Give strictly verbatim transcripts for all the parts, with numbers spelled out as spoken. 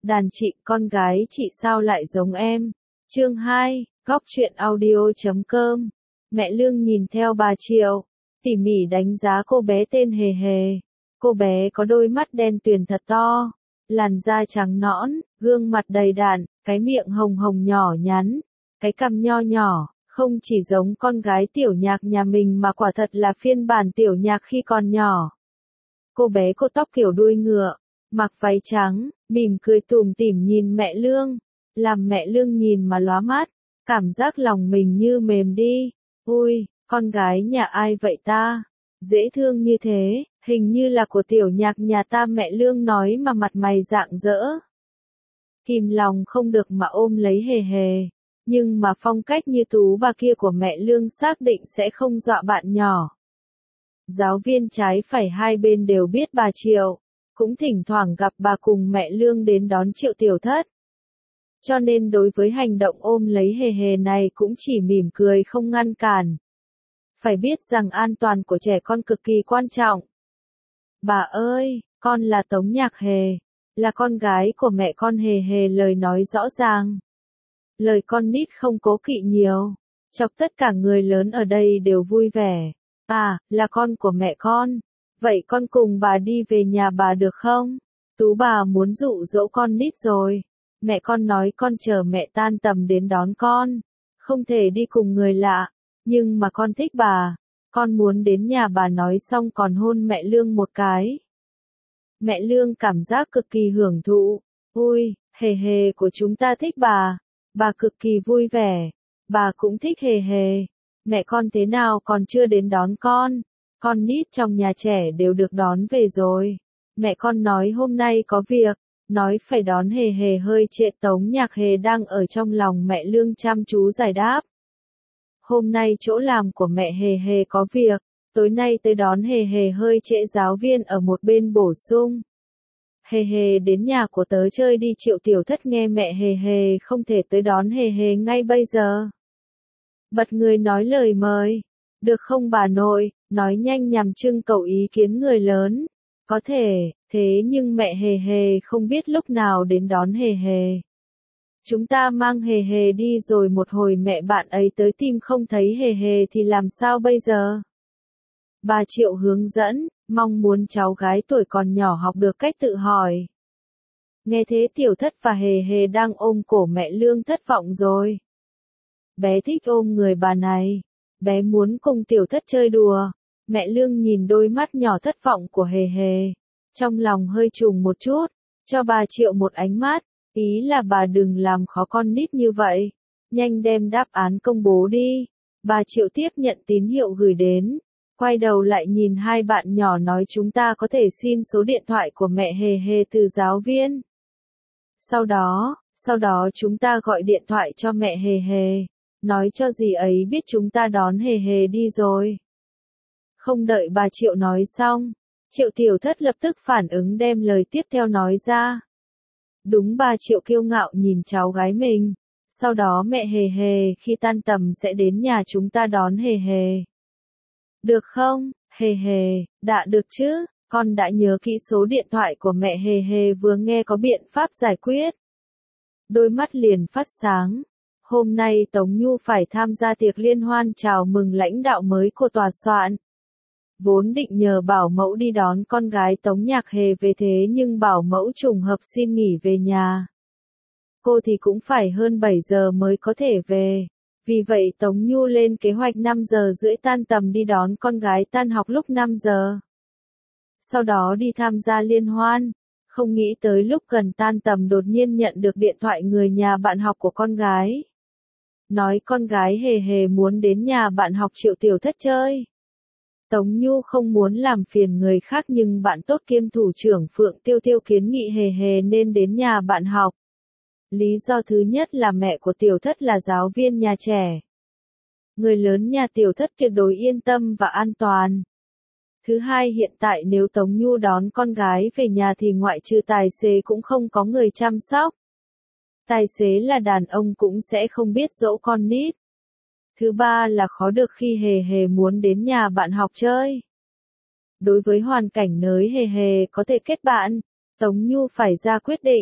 Đàn chị, con gái chị sao lại giống em? Chương hai, góc truyện audio chấm com. Mẹ Lương nhìn theo bà Triệu, tỉ mỉ đánh giá cô bé tên Hề Hề. Cô bé có đôi mắt đen tuyền thật to, làn da trắng nõn, gương mặt đầy đặn, cái miệng hồng hồng nhỏ nhắn, cái cằm nho nhỏ, không chỉ giống con gái Tiểu Nhạc nhà mình mà quả thật là phiên bản Tiểu Nhạc khi còn nhỏ. Cô bé cột tóc kiểu đuôi ngựa, mặc váy trắng, mỉm cười tủm tỉm nhìn mẹ Lương, làm mẹ Lương nhìn mà lóa mắt, cảm giác lòng mình như mềm đi. Ui, con gái nhà ai vậy ta? Dễ thương như thế, hình như là của Tiểu Nhạc nhà ta, mẹ Lương nói mà mặt mày rạng rỡ. Kìm lòng không được mà ôm lấy Hề Hề, nhưng mà phong cách như tú bà kia của mẹ Lương xác định sẽ không dọa bạn nhỏ. Giáo viên trái phải hai bên đều biết bà Triệu, cũng thỉnh thoảng gặp bà cùng mẹ Lương đến đón Triệu Tiểu Thất. Cho nên đối với hành động ôm lấy Hề Hề này cũng chỉ mỉm cười không ngăn cản. Phải biết rằng an toàn của trẻ con cực kỳ quan trọng. Bà ơi, con là Tống Nhạc Hề, là con gái của mẹ con Hề Hề, lời nói rõ ràng. Lời con nít không cố kỵ nhiều, chọc tất cả người lớn ở đây đều vui vẻ. À, là con của mẹ con. Vậy con cùng bà đi về nhà bà được không? Tú bà muốn dụ dỗ con nít rồi. Mẹ con nói con chờ mẹ tan tầm đến đón con. Không thể đi cùng người lạ. Nhưng mà con thích bà. Con muốn đến nhà bà, nói xong còn hôn mẹ Lương một cái. Mẹ Lương cảm giác cực kỳ hưởng thụ. Ui, Hề Hề của chúng ta thích bà. Bà cực kỳ vui vẻ. Bà cũng thích Hề Hề. Mẹ con thế nào còn chưa đến đón con? Con nít trong nhà trẻ đều được đón về rồi. Mẹ con nói hôm nay có việc, nói phải đón Hề Hề, hơi trễ. Tống Nhạc Hề đang ở trong lòng mẹ Lương chăm chú giải đáp. Hôm nay chỗ làm của mẹ Hề Hề có việc, tối nay tới đón Hề Hề hơi trễ, giáo viên ở một bên bổ sung. Hề Hề đến nhà của tớ chơi đi. Triệu Tiểu Thất nghe mẹ Hề Hề không thể tới đón Hề Hề ngay bây giờ, bật người nói lời mời. Được không bà nội, nói nhanh nhằm trưng cầu ý kiến người lớn. Có thể, thế nhưng mẹ Hề Hề không biết lúc nào đến đón Hề Hề. Chúng ta mang Hề Hề đi rồi một hồi mẹ bạn ấy tới tìm không thấy Hề Hề thì làm sao bây giờ? Bà Triệu hướng dẫn, mong muốn cháu gái tuổi còn nhỏ học được cách tự hỏi. Nghe thế Tiểu Thất và Hề Hề đang ôm cổ mẹ Lương thất vọng rồi. Bé thích ôm người bà này. Bé muốn cùng Tiểu Thất chơi đùa. Mẹ Lương nhìn đôi mắt nhỏ thất vọng của Hề Hề, trong lòng hơi trùng một chút, cho bà Triệu một ánh mắt, ý là bà đừng làm khó con nít như vậy, nhanh đem đáp án công bố đi. Bà Triệu tiếp nhận tín hiệu gửi đến, quay đầu lại nhìn hai bạn nhỏ nói chúng ta có thể xin số điện thoại của mẹ Hề Hề từ giáo viên. Sau đó, sau đó chúng ta gọi điện thoại cho mẹ Hề Hề, nói cho dì ấy biết chúng ta đón Hề Hề đi rồi. Không đợi bà Triệu nói xong, Triệu Tiểu Thất lập tức phản ứng đem lời tiếp theo nói ra. Đúng, bà Triệu kiêu ngạo nhìn cháu gái mình. Sau đó mẹ Hề Hề khi tan tầm sẽ đến nhà chúng ta đón Hề Hề. Được không, Hề Hề? Đã được chứ, con đã nhớ kỹ số điện thoại của mẹ Hề Hề vừa nghe có biện pháp giải quyết. Đôi mắt liền phát sáng. Hôm nay Tống Nhu phải tham gia tiệc liên hoan chào mừng lãnh đạo mới của tòa soạn. Vốn định nhờ bảo mẫu đi đón con gái Tống Nhạc Hề về, thế nhưng bảo mẫu trùng hợp xin nghỉ về nhà. Cô thì cũng phải hơn bảy giờ mới có thể về. Vì vậy Tống Nhu lên kế hoạch năm giờ rưỡi tan tầm đi đón con gái tan học lúc năm giờ. Sau đó đi tham gia liên hoan. Không nghĩ tới lúc gần tan tầm đột nhiên nhận được điện thoại người nhà bạn học của con gái. Nói con gái Hề Hề muốn đến nhà bạn học Triệu Tiểu Thất chơi. Tống Nhu không muốn làm phiền người khác nhưng bạn tốt kiêm thủ trưởng Phượng Tiêu Tiêu kiến nghị Hề Hề nên đến nhà bạn học. Lý do thứ nhất là mẹ của Tiểu Thất là giáo viên nhà trẻ. Người lớn nhà Tiểu Thất tuyệt đối yên tâm và an toàn. Thứ hai, hiện tại nếu Tống Nhu đón con gái về nhà thì ngoại trừ tài xế cũng không có người chăm sóc. Tài xế là đàn ông cũng sẽ không biết dỗ con nít. Thứ ba là khó được khi Hề Hề muốn đến nhà bạn học chơi. Đối với hoàn cảnh nới Hề Hề có thể kết bạn, Tống Nhu phải ra quyết định,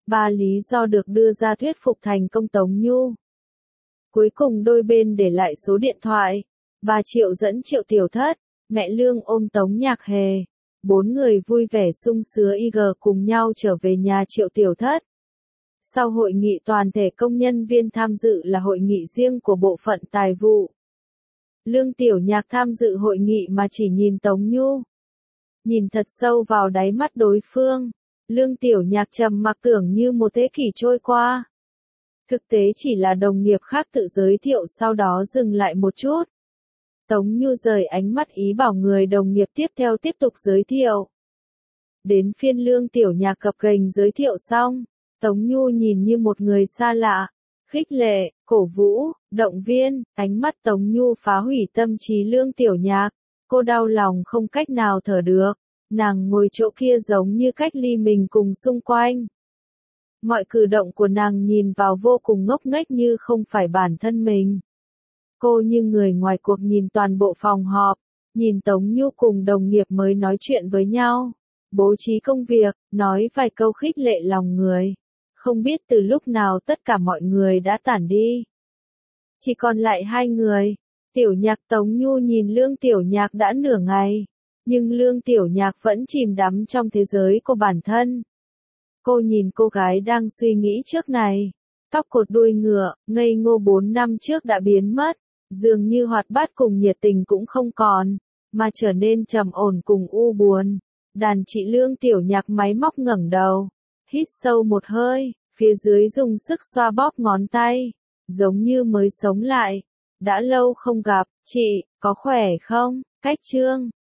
Ba lý do được đưa ra thuyết phục thành công Tống Nhu. Cuối cùng đôi bên để lại số điện thoại. Bà Triệu dẫn Triệu Tiểu Thất, mẹ Lương ôm Tống Nhạc Hề. Bốn người vui vẻ sung sướng y gờ cùng nhau trở về nhà Triệu Tiểu Thất. Sau hội nghị toàn thể công nhân viên tham dự là hội nghị riêng của bộ phận tài vụ. Lương Tiểu Nhạc tham dự hội nghị mà chỉ nhìn Tống Nhu. Nhìn thật sâu vào đáy mắt đối phương. Lương Tiểu Nhạc trầm mặc tưởng như một thế kỷ trôi qua. Thực tế chỉ là đồng nghiệp khác tự giới thiệu sau đó dừng lại một chút. Tống Nhu rời ánh mắt ý bảo người đồng nghiệp tiếp theo tiếp tục giới thiệu. Đến phiên Lương Tiểu Nhạc cập gềnh giới thiệu xong, Tống Nhu nhìn như một người xa lạ, khích lệ, cổ vũ, động viên, ánh mắt Tống Nhu phá hủy tâm trí Lương Tiểu Nhạc. Cô đau lòng không cách nào thở được, nàng ngồi chỗ kia giống như cách ly mình cùng xung quanh. Mọi cử động của nàng nhìn vào vô cùng ngốc nghếch như không phải bản thân mình. Cô như người ngoài cuộc nhìn toàn bộ phòng họp, nhìn Tống Nhu cùng đồng nghiệp mới nói chuyện với nhau, bố trí công việc, nói vài câu khích lệ lòng người. Không biết từ lúc nào tất cả mọi người đã tản đi. Chỉ còn lại hai người. Tiểu Nhạc Tống Nhu nhìn Lương Tiểu Nhạc đã nửa ngày, nhưng Lương Tiểu Nhạc vẫn chìm đắm trong thế giới của bản thân. Cô nhìn cô gái đang suy nghĩ trước này, tóc cột đuôi ngựa, ngây ngô bốn năm trước đã biến mất, dường như hoạt bát cùng nhiệt tình cũng không còn, mà trở nên trầm ổn cùng u buồn. Đàn chị Lương Tiểu Nhạc máy móc ngẩng đầu, hít sâu một hơi, phía dưới dùng sức xoa bóp ngón tay, giống như mới sống lại. Đã lâu không gặp, chị, có khỏe không? Cách Trương,